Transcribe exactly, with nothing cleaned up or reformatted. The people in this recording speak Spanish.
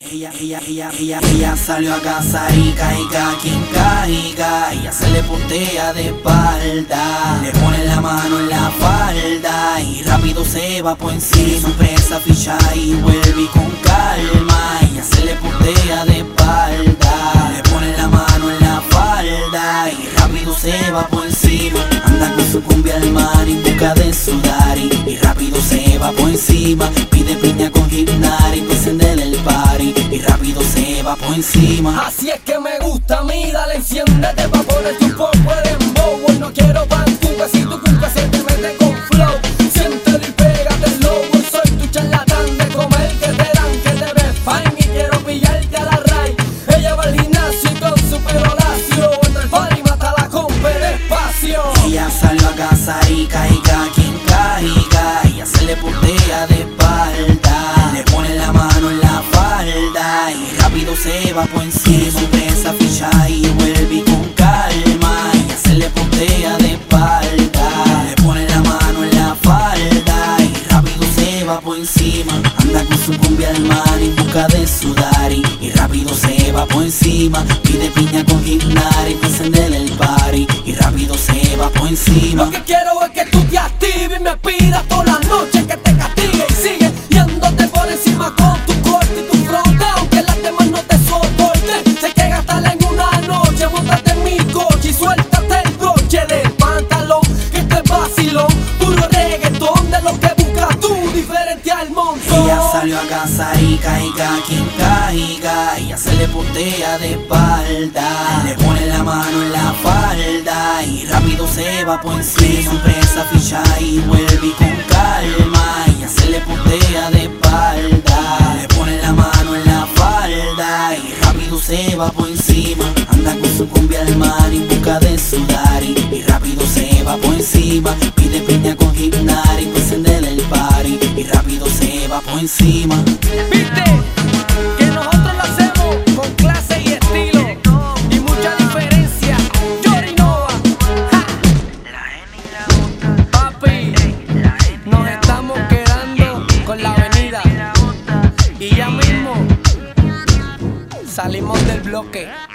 ella, ella, ella, ella, ella salió a cazar y caiga quien caiga. Ella se le puntea de espalda, le pone la mano en la falda y rápido se va por encima. Su presa ficha y vuelve con calma. Ella se le puntea de espalda, le pone la mano en la falda y rápido se va por encima. Anda con su cumbia al mar en busca de su daddy y rápido se va por encima. Pide piña con Hypnotic para encender el party y rápido se va por encima. Así es que me gusta a mí, dale, enciéndete pa' ponerte un poco de dembow. Hoy no quiero pancuca, si tu cuca se te mete con flow. Siéntelo y pégate slow, hoy soy tu charlatán de comer que te dan, que te ves fine y quiero pillarte a la ray. Ella va al gimnasio y con su pelo lacio entra el party, mata la compa despacio. Ella salió a cazar y caiga quien caiga. Ella se le puntea de espalda, le pone la mano en la falda y rápido se va por encima. Su presa ficha y vuelve con calma. Ella se le puntea de espalda, le pone la mano en la falda y rápido se va por encima. Anda con su cumbia al mar en busca de su daddy y rápido se va por encima. Pide piña con Hypnotic para encender el party y rápido se va por encima. Lo que quiero es que tú te actives y me pidas por la noche que te castigue y sigue yéndote por encima con tu corte y tu fronte, aunque las demás no te soporten. Sé que gastarla en una noche, montate en mi coche y suéltate el broche del pantalón, que este es vacilón, puro reggaetón de lo que buscas tú, diferente al montón. Ella salió a cazar y caiga quien caiga. Ella se le puntea de espalda, le pone la mano en la falda y rápido se va por encima. Su presa ficha y vuelve con calma. Ella se le puntea de espalda, le pone la mano en la falda y rápido se va por encima. Anda con su cumbia al mar en busca de su daddy y rápido se va por encima. Pide piña con Hypnotic para encender el party y rápido se va por encima. ¿Viste? Que nosotros lo hacemos con clase y estilo y mucha diferencia. Yorinova, ja. Papi, nos estamos quedando con la avenida y ya mismo salimos del bloque.